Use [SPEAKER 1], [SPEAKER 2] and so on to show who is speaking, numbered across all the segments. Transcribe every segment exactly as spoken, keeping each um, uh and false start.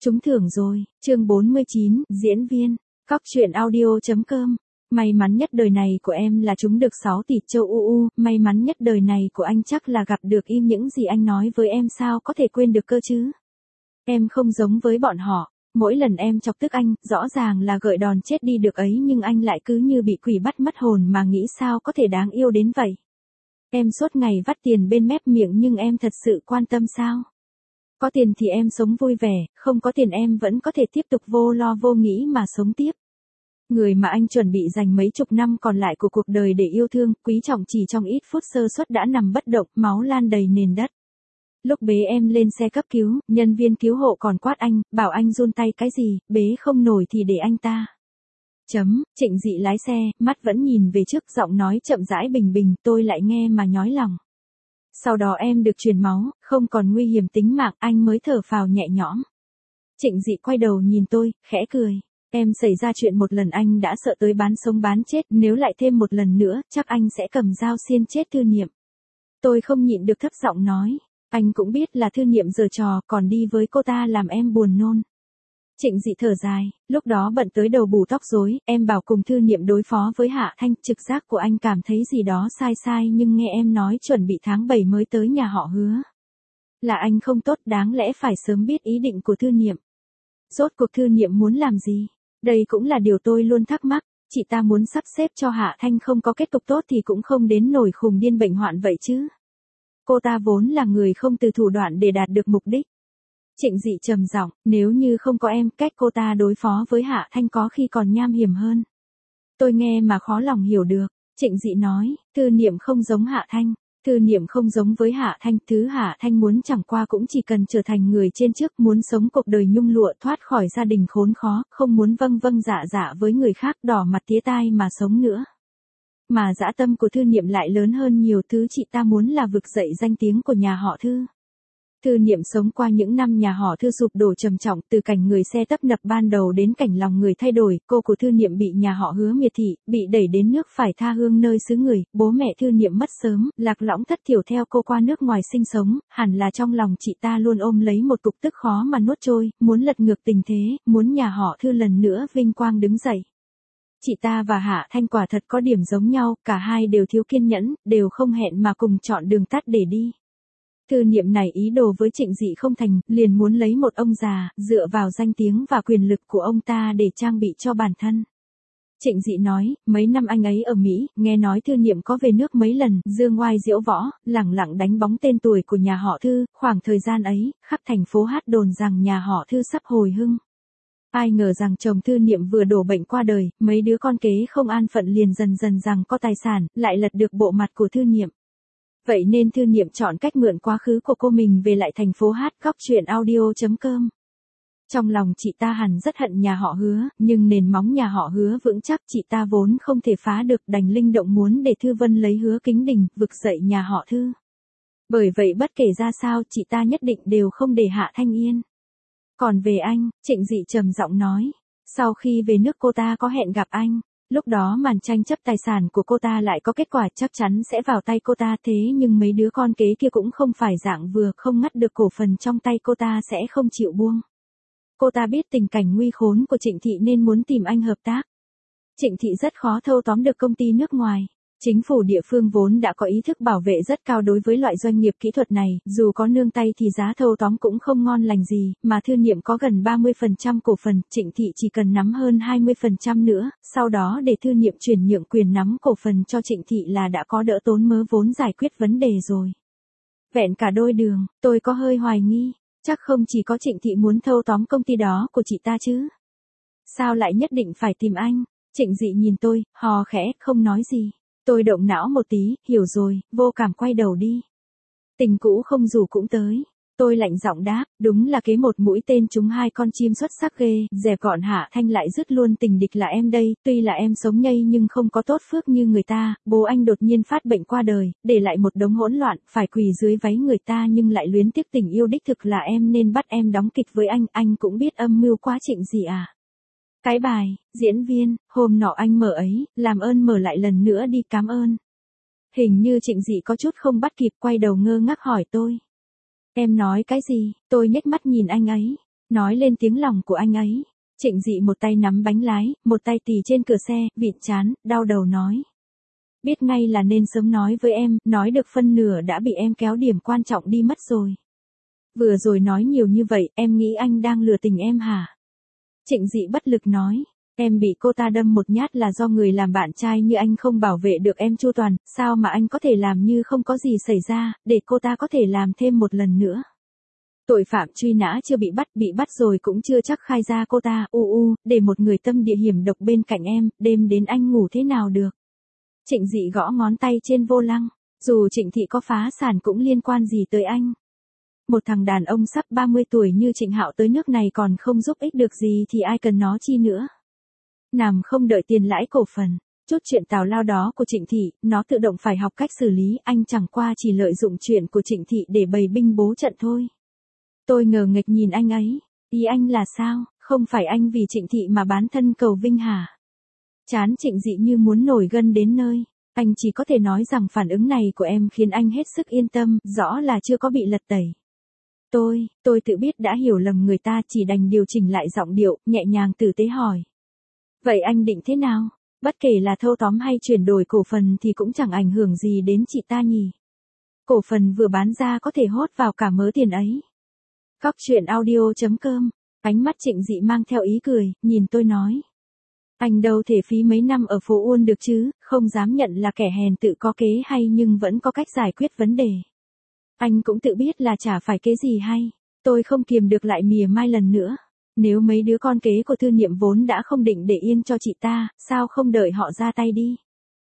[SPEAKER 1] Trúng thưởng rồi, chương bốn mươi chín, diễn viên, Cóc truyện audio chấm com. May mắn nhất đời này của em là trúng được sáu tỷ châu u u, may mắn nhất đời này của anh chắc là gặp được im những gì anh nói với em sao có thể quên được cơ chứ. Em không giống với bọn họ, mỗi lần em chọc tức anh, rõ ràng là gợi đòn chết đi được ấy nhưng anh lại cứ như bị quỷ bắt mất hồn mà nghĩ sao có thể đáng yêu đến vậy. Em suốt ngày vắt tiền bên mép miệng nhưng em thật sự quan tâm sao? Có tiền thì em sống vui vẻ, không có tiền em vẫn có thể tiếp tục vô lo vô nghĩ mà sống tiếp. Người mà anh chuẩn bị dành mấy chục năm còn lại của cuộc đời để yêu thương, quý trọng chỉ trong ít phút sơ suất đã nằm bất động, máu lan đầy nền đất. Lúc bế em lên xe cấp cứu, nhân viên cứu hộ còn quát anh, bảo anh run tay cái gì, bế không nổi thì để anh ta. Chấm, Trịnh Dị lái xe, mắt vẫn nhìn về trước, giọng nói chậm rãi bình bình, tôi lại nghe mà nhói lòng. Sau đó em được truyền máu, không còn nguy hiểm tính mạng, anh mới thở phào nhẹ nhõm. Trịnh Dị quay đầu nhìn tôi, khẽ cười. Em xảy ra chuyện một lần anh đã sợ tới bán sống bán chết, nếu lại thêm một lần nữa, chắc anh sẽ cầm dao xiên chết Thư Niệm. Tôi không nhịn được thấp giọng nói, anh cũng biết là Thư Niệm giở trò, còn đi với cô ta làm em buồn nôn. Trịnh Dị thở dài, lúc đó bận tới đầu bù tóc rối, em bảo cùng Thư Niệm đối phó với Hạ Thanh, trực giác của anh cảm thấy gì đó sai sai nhưng nghe em nói chuẩn bị tháng bảy mới tới nhà họ Hứa. Là anh không tốt, đáng lẽ phải sớm biết ý định của Thư Niệm. Rốt cuộc Thư Niệm muốn làm gì? Đây cũng là điều tôi luôn thắc mắc, chị ta muốn sắp xếp cho Hạ Thanh không có kết cục tốt thì cũng không đến nổi khùng điên bệnh hoạn vậy chứ. Cô ta vốn là người không từ thủ đoạn để đạt được mục đích. Trịnh Dị trầm giọng, nếu như không có em, cách cô ta đối phó với Hạ Thanh có khi còn nham hiểm hơn. Tôi nghe mà khó lòng hiểu được. Trịnh Dị nói, Thư Niệm không giống Hạ Thanh. Thư Niệm không giống với Hạ Thanh, thứ Hạ Thanh muốn chẳng qua cũng chỉ cần trở thành người trên trước, muốn sống cuộc đời nhung lụa thoát khỏi gia đình khốn khó, không muốn vâng vâng dạ dạ với người khác đỏ mặt tía tai mà sống nữa. Mà dã tâm của Thư Niệm lại lớn hơn nhiều, thứ chị ta muốn là vực dậy danh tiếng của nhà họ Thư. Thư Niệm sống qua những năm nhà họ Thư sụp đổ trầm trọng, từ cảnh người xe tấp nập ban đầu đến cảnh lòng người thay đổi, cô của Thư Niệm bị nhà họ Hứa miệt thị, bị đẩy đến nước phải tha hương nơi xứ người, bố mẹ Thư Niệm mất sớm, lạc lõng thất thiểu theo cô qua nước ngoài sinh sống, hẳn là trong lòng chị ta luôn ôm lấy một cục tức khó mà nuốt trôi, muốn lật ngược tình thế, muốn nhà họ Thư lần nữa vinh quang đứng dậy. Chị ta và Hạ Thanh quả thật có điểm giống nhau, cả hai đều thiếu kiên nhẫn, đều không hẹn mà cùng chọn đường tắt để đi. Thư Niệm này ý đồ với Trịnh Dị không thành, liền muốn lấy một ông già, dựa vào danh tiếng và quyền lực của ông ta để trang bị cho bản thân. Trịnh Dị nói, mấy năm anh ấy ở Mỹ, nghe nói Thư Niệm có về nước mấy lần, dương ngoai diễu võ, lẳng lặng đánh bóng tên tuổi của nhà họ Thư, khoảng thời gian ấy, khắp thành phố hát đồn rằng nhà họ Thư sắp hồi hưng. Ai ngờ rằng chồng Thư Niệm vừa đổ bệnh qua đời, mấy đứa con kế không an phận liền dần dần rằng có tài sản, lại lật được bộ mặt của Thư Niệm. Vậy nên Thư Niệm chọn cách mượn quá khứ của cô mình về lại thành phố hát Cóc truyện audio chấm com. Trong lòng chị ta hẳn rất hận nhà họ Hứa, nhưng nền móng nhà họ Hứa vững chắc, chị ta vốn không thể phá được, đành linh động muốn để Thư Vân lấy Hứa Kính Đình, vực dậy nhà họ Thư. Bởi vậy bất kể ra sao, chị ta nhất định đều không để Hạ Thanh yên. Còn về anh, Trịnh Dị trầm giọng nói, sau khi về nước cô ta có hẹn gặp anh. Lúc đó màn tranh chấp tài sản của cô ta lại có kết quả, chắc chắn sẽ vào tay cô ta, thế nhưng mấy đứa con kế kia cũng không phải dạng vừa, không ngắt được cổ phần trong tay cô ta sẽ không chịu buông. Cô ta biết tình cảnh nguy khốn của Trịnh Thị nên muốn tìm anh hợp tác. Trịnh Thị rất khó thâu tóm được công ty nước ngoài. Chính phủ địa phương vốn đã có ý thức bảo vệ rất cao đối với loại doanh nghiệp kỹ thuật này, dù có nương tay thì giá thâu tóm cũng không ngon lành gì, mà Thư Niệm có gần ba mươi phần trăm cổ phần, Trịnh Thị chỉ cần nắm hơn hai mươi phần trăm nữa, sau đó để Thư Niệm chuyển nhượng quyền nắm cổ phần cho Trịnh Thị là đã có đỡ tốn mớ vốn giải quyết vấn đề rồi. Vẹn cả đôi đường, tôi có hơi hoài nghi, chắc không chỉ có Trịnh Thị muốn thâu tóm công ty đó của chị ta chứ. Sao lại nhất định phải tìm anh? Trịnh Dị nhìn tôi, hò khẽ, không nói gì. Tôi động não một tí, hiểu rồi, vô cảm quay đầu đi. Tình cũ không rủ cũng tới. Tôi lạnh giọng đáp, đúng là kế một mũi tên trúng hai con chim xuất sắc ghê, dẹp gọn Hạ Thanh lại dứt luôn tình địch là em đây, tuy là em sống nhây nhưng không có tốt phước như người ta, bố anh đột nhiên phát bệnh qua đời, để lại một đống hỗn loạn, phải quỳ dưới váy người ta nhưng lại luyến tiếc tình yêu đích thực là em nên bắt em đóng kịch với anh, anh cũng biết âm mưu quá Trịnh gì à. Cái bài, diễn viên, hôm nọ anh mở ấy, làm ơn mở lại lần nữa đi, cảm ơn. Hình như Trịnh Dị có chút không bắt kịp, quay đầu ngơ ngác hỏi tôi. Em nói cái gì? Tôi nhếch mắt nhìn anh ấy. Nói lên tiếng lòng của anh ấy. Trịnh Dị một tay nắm bánh lái, một tay tì trên cửa xe, vịn trán, đau đầu nói. Biết ngay là nên sớm nói với em, nói được phân nửa đã bị em kéo điểm quan trọng đi mất rồi. Vừa rồi nói nhiều như vậy, em nghĩ anh đang lừa tình em hả? Trịnh Dị bất lực nói. Em bị cô ta đâm một nhát là do người làm bạn trai như anh không bảo vệ được em chu toàn, sao mà anh có thể làm như không có gì xảy ra, để cô ta có thể làm thêm một lần nữa. Tội phạm truy nã chưa bị bắt, bị bắt rồi cũng chưa chắc khai ra cô ta, u u, để một người tâm địa hiểm độc bên cạnh em, đêm đến anh ngủ thế nào được. Trịnh Dị gõ ngón tay trên vô lăng, dù Trịnh Thị có phá sản cũng liên quan gì tới anh. Một thằng đàn ông sắp ba mươi tuổi như Trịnh Hạo tới nước này còn không giúp ích được gì thì ai cần nó chi nữa. Nằm không đợi tiền lãi cổ phần, chút chuyện tào lao đó của Trịnh Thị, nó tự động phải học cách xử lý, anh chẳng qua chỉ lợi dụng chuyện của Trịnh Thị để bày binh bố trận thôi. Tôi ngờ nghệch nhìn anh ấy, ý anh là sao, không phải anh vì Trịnh Thị mà bán thân cầu vinh hả? Chán Trịnh Dị như muốn nổi gân đến nơi, anh chỉ có thể nói rằng phản ứng này của em khiến anh hết sức yên tâm, rõ là chưa có bị lật tẩy. Tôi, tôi tự biết đã hiểu lầm người ta, chỉ đành điều chỉnh lại giọng điệu, nhẹ nhàng tử tế hỏi. Vậy anh định thế nào? Bất kể là thâu tóm hay chuyển đổi cổ phần thì cũng chẳng ảnh hưởng gì đến chị ta nhỉ? Cổ phần vừa bán ra có thể hốt vào cả mớ tiền ấy. Cóc truyện audio chấm com, ánh mắt Trịnh Dị mang theo ý cười, nhìn tôi nói. Anh đâu thể phí mấy năm ở phố Uôn được chứ, không dám nhận là kẻ hèn tự có kế hay nhưng vẫn có cách giải quyết vấn đề. Anh cũng tự biết là chả phải kế gì hay, tôi không kiềm được lại mỉa mai lần nữa. Nếu mấy đứa con kế của Thư Niệm vốn đã không định để yên cho chị ta, sao không đợi họ ra tay đi?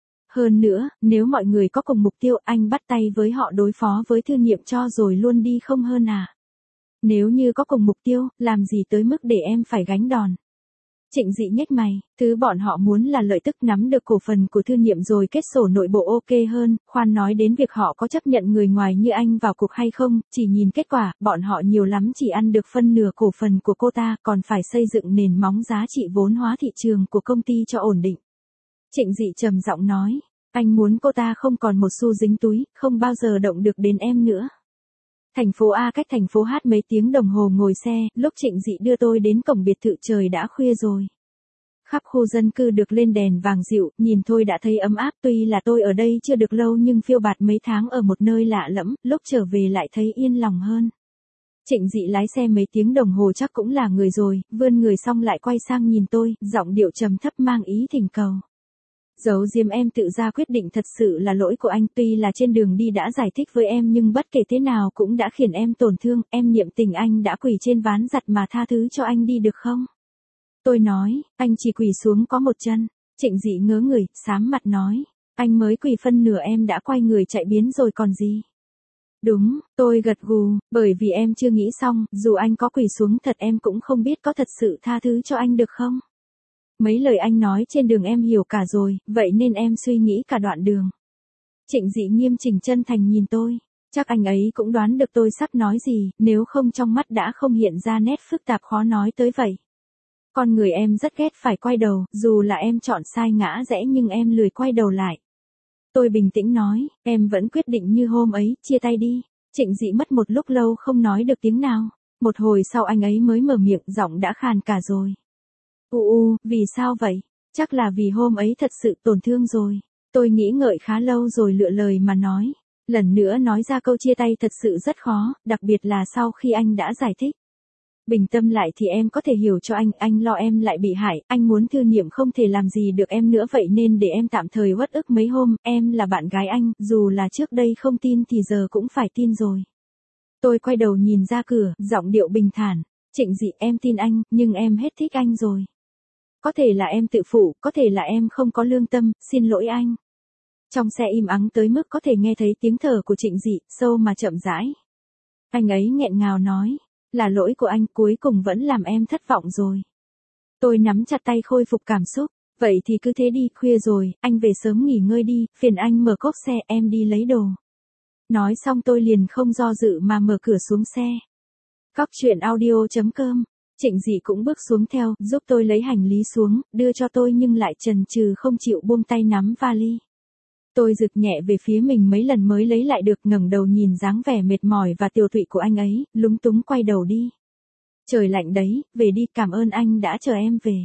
[SPEAKER 1] Hơn nữa, nếu mọi người có cùng mục tiêu, anh bắt tay với họ đối phó với Thư Niệm cho rồi luôn đi không hơn à? Nếu như có cùng mục tiêu, làm gì tới mức để em phải gánh đòn? Trịnh Dị nhếch mày, thứ bọn họ muốn là lợi tức nắm được cổ phần của Thư Niệm rồi kết sổ nội bộ ok hơn, khoan nói đến việc họ có chấp nhận người ngoài như anh vào cuộc hay không, chỉ nhìn kết quả, bọn họ nhiều lắm chỉ ăn được phân nửa cổ phần của cô ta, còn phải xây dựng nền móng giá trị vốn hóa thị trường của công ty cho ổn định. Trịnh Dị trầm giọng nói, anh muốn cô ta không còn một xu dính túi, không bao giờ động được đến em nữa. Thành phố A cách thành phố H mấy tiếng đồng hồ ngồi xe, lúc Trịnh Dị đưa tôi đến cổng biệt thự trời đã khuya rồi. Khắp khu dân cư được lên đèn vàng dịu, nhìn thôi đã thấy ấm áp, tuy là tôi ở đây chưa được lâu nhưng phiêu bạt mấy tháng ở một nơi lạ lẫm, lúc trở về lại thấy yên lòng hơn. Trịnh Dị lái xe mấy tiếng đồng hồ chắc cũng là người rồi, vươn người xong lại quay sang nhìn tôi, giọng điệu trầm thấp mang ý thỉnh cầu. Giấu diếm em tự ra quyết định thật sự là lỗi của anh, tuy là trên đường đi đã giải thích với em nhưng bất kể thế nào cũng đã khiến em tổn thương, em niệm tình anh đã quỳ trên ván giặt mà tha thứ cho anh đi được không? Tôi nói, anh chỉ quỳ xuống có một chân. Trịnh Dị ngớ người, sám mặt nói, anh mới quỳ phân nửa em đã quay người chạy biến rồi còn gì? Đúng, tôi gật gù, bởi vì em chưa nghĩ xong, dù anh có quỳ xuống thật em cũng không biết có thật sự tha thứ cho anh được không? Mấy lời anh nói trên đường em hiểu cả rồi, vậy nên em suy nghĩ cả đoạn đường. Trịnh Dị nghiêm chỉnh chân thành nhìn tôi, chắc anh ấy cũng đoán được tôi sắp nói gì, nếu không trong mắt đã không hiện ra nét phức tạp khó nói tới vậy. Con người em rất ghét phải quay đầu, dù là em chọn sai ngã rẽ nhưng em lười quay đầu lại. Tôi bình tĩnh nói, em vẫn quyết định như hôm ấy, chia tay đi. Trịnh Dị mất một lúc lâu không nói được tiếng nào. Một hồi sau anh ấy mới mở miệng, giọng đã khàn cả rồi. U u, vì sao vậy? Chắc là vì hôm ấy thật sự tổn thương rồi. Tôi nghĩ ngợi khá lâu rồi lựa lời mà nói. Lần nữa nói ra câu chia tay thật sự rất khó, đặc biệt là sau khi anh đã giải thích. Bình tâm lại thì em có thể hiểu cho anh, anh lo em lại bị hại, anh muốn Thư Niệm không thể làm gì được em nữa vậy nên để em tạm thời uất ức mấy hôm, em là bạn gái anh, dù là trước đây không tin thì giờ cũng phải tin rồi. Tôi quay đầu nhìn ra cửa, giọng điệu bình thản, Trịnh Dị em tin anh, nhưng em hết thích anh rồi. Có thể là em tự phụ, có thể là em không có lương tâm, xin lỗi anh. Trong xe im ắng tới mức có thể nghe thấy tiếng thở của Trịnh Dị, sâu mà chậm rãi. Anh ấy nghẹn ngào nói, là lỗi của anh, cuối cùng vẫn làm em thất vọng rồi. Tôi nắm chặt tay khôi phục cảm xúc, vậy thì cứ thế đi, khuya rồi, anh về sớm nghỉ ngơi đi, phiền anh mở cốp xe, em đi lấy đồ. Nói xong tôi liền không do dự mà mở cửa xuống xe. Cóc truyện audio chấm com. Trịnh Dị cũng bước xuống theo, giúp tôi lấy hành lý xuống, đưa cho tôi nhưng lại chần chừ không chịu buông tay nắm vali. Tôi rực nhẹ về phía mình mấy lần mới lấy lại được, ngẩng đầu nhìn dáng vẻ mệt mỏi và tiều tụy của anh ấy, lúng túng quay đầu đi. Trời lạnh đấy, về đi, cảm ơn anh đã chờ em về.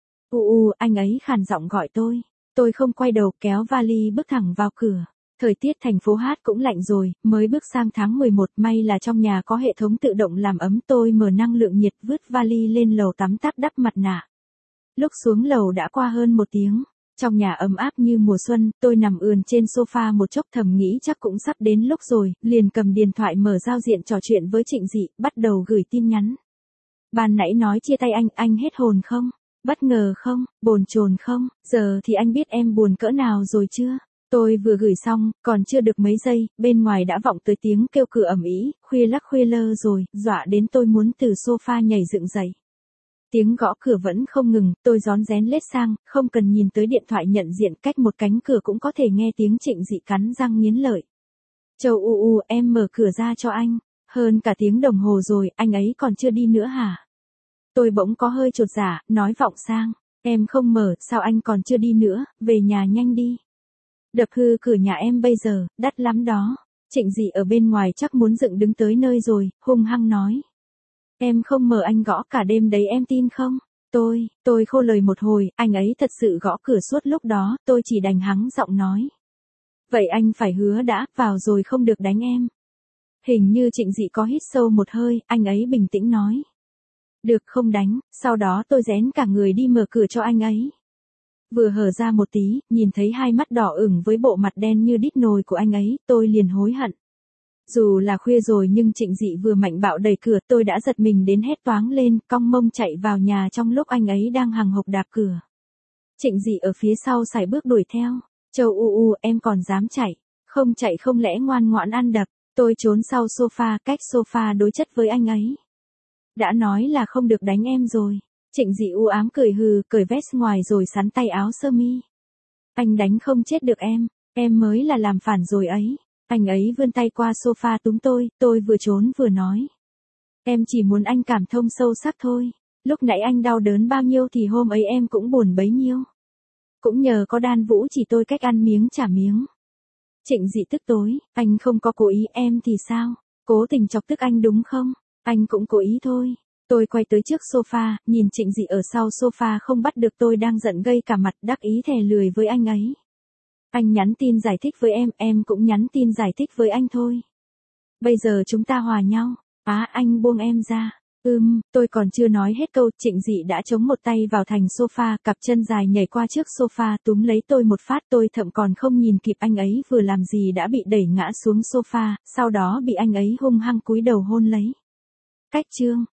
[SPEAKER 1] U u, anh ấy khàn giọng gọi tôi. Tôi không quay đầu, kéo vali bước thẳng vào cửa. Thời tiết thành phố Hát cũng lạnh rồi, mới bước sang tháng mười một, may là trong nhà có hệ thống tự động làm ấm, tôi mở năng lượng nhiệt vứt vali lên lầu tắm tắt đắp mặt nạ. Lúc xuống lầu đã qua hơn một tiếng. Trong nhà ấm áp như mùa xuân, tôi nằm ườn trên sofa một chốc thầm nghĩ chắc cũng sắp đến lúc rồi, liền cầm điện thoại mở giao diện trò chuyện với Trịnh Dị, bắt đầu gửi tin nhắn. Ban nãy nói chia tay anh, anh hết hồn không? Bất ngờ không? Bồn chồn không? Giờ thì anh biết em buồn cỡ nào rồi chưa? Tôi vừa gửi xong, còn chưa được mấy giây, bên ngoài đã vọng tới tiếng kêu cửa ầm ĩ, khuya lắc khuya lơ rồi, dọa đến tôi muốn từ sofa nhảy dựng dậy. Tiếng gõ cửa vẫn không ngừng, tôi rón rén lết sang, không cần nhìn tới điện thoại nhận diện, cách một cánh cửa cũng có thể nghe tiếng Trịnh Dị cắn răng nghiến lợi. Châu u u, em mở cửa ra cho anh. Hơn cả tiếng đồng hồ rồi, anh ấy còn chưa đi nữa hả? Tôi bỗng có hơi chột dạ, nói vọng sang. Em không mở, sao anh còn chưa đi nữa, về nhà nhanh đi. Đập hư cửa nhà em bây giờ, đắt lắm đó. Trịnh Dị ở bên ngoài chắc muốn dựng đứng tới nơi rồi, hung hăng nói. Em không mở, anh gõ cả đêm đấy, em tin không? Tôi, tôi khô lời một hồi, anh ấy thật sự gõ cửa suốt lúc đó, tôi chỉ đành hắng giọng nói. Vậy anh phải hứa đã, vào rồi không được đánh em. Hình như Trịnh Dị có hít sâu một hơi, anh ấy bình tĩnh nói. Được, không đánh, sau đó tôi rén cả người đi mở cửa cho anh ấy. Vừa hở ra một tí, nhìn thấy hai mắt đỏ ửng với bộ mặt đen như đít nồi của anh ấy, tôi liền hối hận. Dù là khuya rồi nhưng Trịnh Dị vừa mạnh bạo đẩy cửa, tôi đã giật mình đến hét toáng lên, cong mông chạy vào nhà trong lúc anh ấy đang hằng hộc đạp cửa. Trịnh Dị ở phía sau sải bước đuổi theo. Châu u u, em còn dám chạy? Không chạy không lẽ ngoan ngoãn ăn đập? Tôi trốn sau sofa, cách sofa đối chất với anh ấy. Đã nói là không được đánh em rồi. Trịnh Dị u ám cười hừ, cởi vest ngoài rồi sắn tay áo sơ mi. Anh đánh không chết được em, em mới là làm phản rồi ấy. Anh ấy vươn tay qua sofa túm tôi, tôi vừa trốn vừa nói. Em chỉ muốn anh cảm thông sâu sắc thôi. Lúc nãy anh đau đớn bao nhiêu thì hôm ấy em cũng buồn bấy nhiêu. Cũng nhờ có Đan Vũ chỉ tôi cách ăn miếng trả miếng. Trịnh Dị tức tối, anh không có cố ý, em thì sao? Cố tình chọc tức anh đúng không? Anh cũng cố ý thôi. Tôi quay tới trước sofa, nhìn Trịnh Dị ở sau sofa không bắt được tôi đang giận gây cả mặt, đắc ý thè lười với anh ấy. Anh nhắn tin giải thích với em, em cũng nhắn tin giải thích với anh thôi. Bây giờ chúng ta hòa nhau. Á, à, anh buông em ra. Ừm, tôi còn chưa nói hết câu, Trịnh Dị đã chống một tay vào thành sofa, cặp chân dài nhảy qua trước sofa túm lấy tôi một phát, tôi thậm còn không nhìn kịp anh ấy vừa làm gì đã bị đẩy ngã xuống sofa, sau đó bị anh ấy hung hăng cúi đầu hôn lấy. Cách chương